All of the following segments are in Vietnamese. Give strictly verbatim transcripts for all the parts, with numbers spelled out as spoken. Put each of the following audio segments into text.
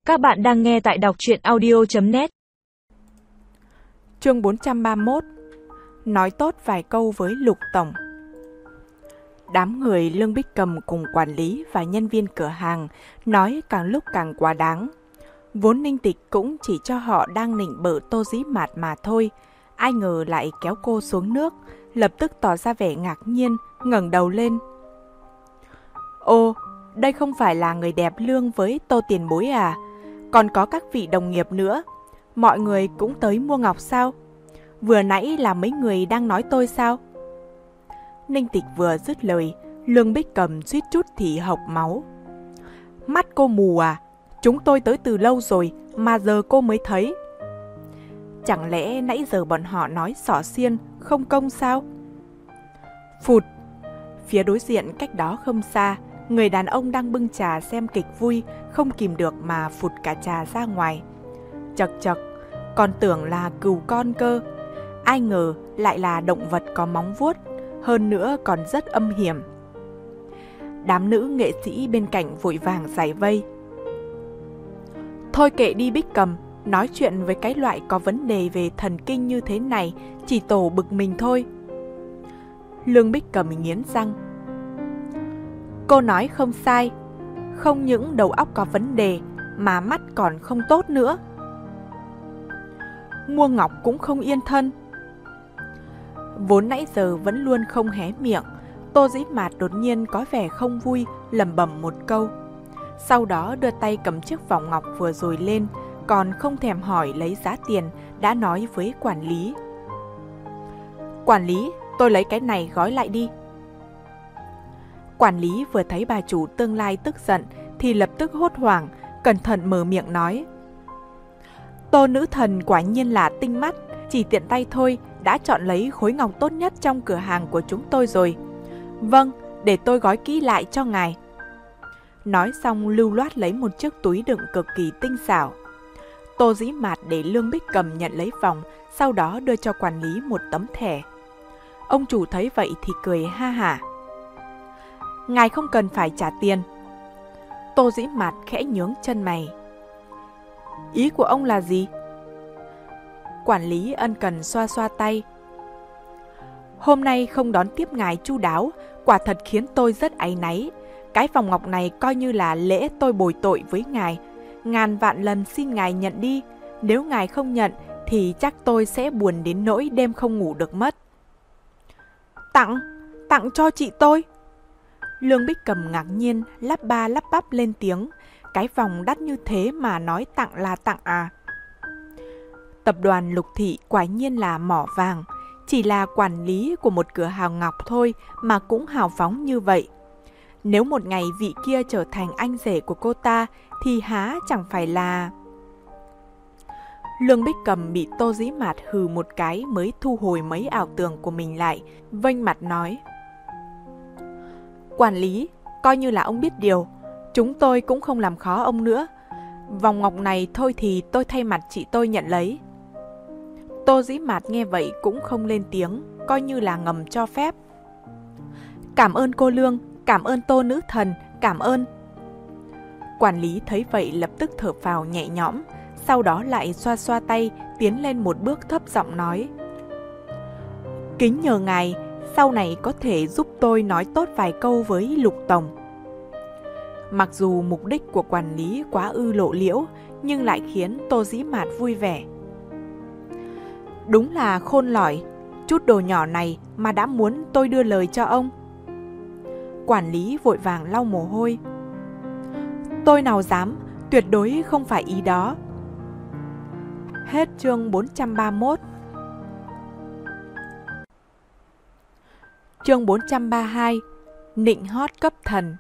Các bạn đang nghe tại đọc truyện audio chấm net. Chương bốn trăm ba mươi mốt. Nói tốt vài câu với Lục Tổng. Đám người Lương Bích Cầm cùng quản lý và nhân viên cửa hàng nói càng lúc càng quá đáng. Vốn Ninh Tịch cũng chỉ cho họ đang nịnh bợ Tô Dĩ Mạt mà thôi, ai ngờ lại kéo cô xuống nước, lập tức tỏ ra vẻ ngạc nhiên, ngẩng đầu lên. Ô, đây không phải là người đẹp Lương với Tô tiền bối à? Còn có các vị đồng nghiệp nữa. Mọi người cũng tới mua ngọc sao? Vừa nãy là mấy người đang nói tôi sao? Ninh Tịch vừa dứt lời, Lương Bích Cầm suýt chút thì hộc máu. Mắt cô mù à? Chúng tôi tới từ lâu rồi mà giờ cô mới thấy. Chẳng lẽ nãy giờ bọn họ nói xỏ xiên không công sao? Phụt! Phía đối diện cách đó không xa, người đàn ông đang bưng trà xem kịch vui, không kìm được mà phụt cả trà ra ngoài. Chật chật, còn tưởng là cừu con cơ. Ai ngờ lại là động vật có móng vuốt, hơn nữa còn rất âm hiểm. Đám nữ nghệ sĩ bên cạnh vội vàng giải vây. Thôi kệ đi Bích Cầm, nói chuyện với cái loại có vấn đề về thần kinh như thế này chỉ tổ bực mình thôi. Lương Bích Cầm nghiến răng. Cô nói không sai, không những đầu óc có vấn đề mà mắt còn không tốt nữa. Mua ngọc cũng không yên thân. Vốn nãy giờ vẫn luôn không hé miệng, Tô Dĩ Mạt đột nhiên có vẻ không vui, lẩm bẩm một câu. Sau đó đưa tay cầm chiếc vòng ngọc vừa rồi lên, còn không thèm hỏi lấy giá tiền, đã nói với quản lý. Quản lý, tôi lấy cái này gói lại đi. Quản lý vừa thấy bà chủ tương lai tức giận thì lập tức hốt hoảng, cẩn thận mở miệng nói. Tô nữ thần quả nhiên là tinh mắt, chỉ tiện tay thôi đã chọn lấy khối ngọc tốt nhất trong cửa hàng của chúng tôi rồi. Vâng, để tôi gói kỹ lại cho ngài. Nói xong lưu loát lấy một chiếc túi đựng cực kỳ tinh xảo. Tô Dĩ Mạt để Lương Bích Cầm nhận lấy vòng, sau đó đưa cho quản lý một tấm thẻ. Ông chủ thấy vậy thì cười ha hả. Ngài không cần phải trả tiền. Tô Dĩ Mạt khẽ nhướng chân mày. Ý của ông là gì? Quản lý ân cần xoa xoa tay. Hôm nay không đón tiếp ngài chu đáo, quả thật khiến tôi rất áy náy. Cái vòng ngọc này coi như là lễ tôi bồi tội với ngài. Ngàn vạn lần xin ngài nhận đi. Nếu ngài không nhận thì chắc tôi sẽ buồn đến nỗi đêm không ngủ được mất. Tặng? Tặng cho chị tôi? Lương Bích Cầm ngạc nhiên, lắp ba lắp bắp lên tiếng. Cái vòng đắt như thế mà nói tặng là tặng à? Tập đoàn Lục Thị quả nhiên là mỏ vàng. Chỉ là quản lý của một cửa hàng ngọc thôi mà cũng hào phóng như vậy. Nếu một ngày vị kia trở thành anh rể của cô ta thì há chẳng phải là... Lương Bích Cầm bị Tô Dĩ Mạt hừ một cái mới thu hồi mấy ảo tưởng của mình lại, vênh mặt nói. Quản lý, coi như là ông biết điều, chúng tôi cũng không làm khó ông nữa. Vòng ngọc này thôi thì tôi thay mặt chị tôi nhận lấy. Tô Dĩ Mạt nghe vậy cũng không lên tiếng, coi như là ngầm cho phép. Cảm ơn cô Lương, cảm ơn Tô nữ thần, cảm ơn. Quản lý thấy vậy lập tức thở phào nhẹ nhõm, sau đó lại xoa xoa tay, tiến lên một bước thấp giọng nói. Kính nhờ ngài, sau này có thể giúp tôi nói tốt vài câu với Lục Tổng. Mặc dù mục đích của quản lý quá ư lộ liễu, nhưng lại khiến Tô Dĩ Mạt vui vẻ. Đúng là khôn lỏi, chút đồ nhỏ này mà đã muốn tôi đưa lời cho ông. Quản lý vội vàng lau mồ hôi. Tôi nào dám, tuyệt đối không phải ý đó. Hết chương bốn trăm ba mươi mốt. Chương bốn trăm ba mươi hai. Nịnh hót cấp thần.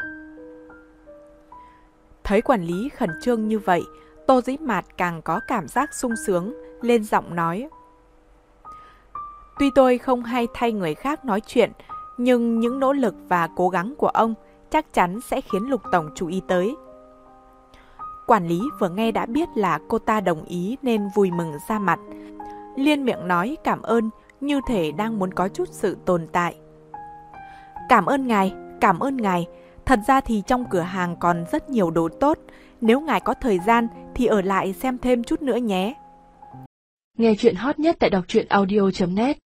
Thấy quản lý khẩn trương như vậy, Tô Dĩ Mạt càng có cảm giác sung sướng, lên giọng nói. Tuy tôi không hay thay người khác nói chuyện, nhưng những nỗ lực và cố gắng của ông chắc chắn sẽ khiến Lục Tổng chú ý tới. Quản lý vừa nghe đã biết là cô ta đồng ý nên vui mừng ra mặt. Liên miệng nói cảm ơn như thể đang muốn có chút sự tồn tại. Cảm ơn ngài, cảm ơn ngài. Thật ra thì trong cửa hàng còn rất nhiều đồ tốt. Nếu ngài có thời gian thì ở lại xem thêm chút nữa nhé. Nghe chuyện hot nhất tại đọc truyện audio chấm net.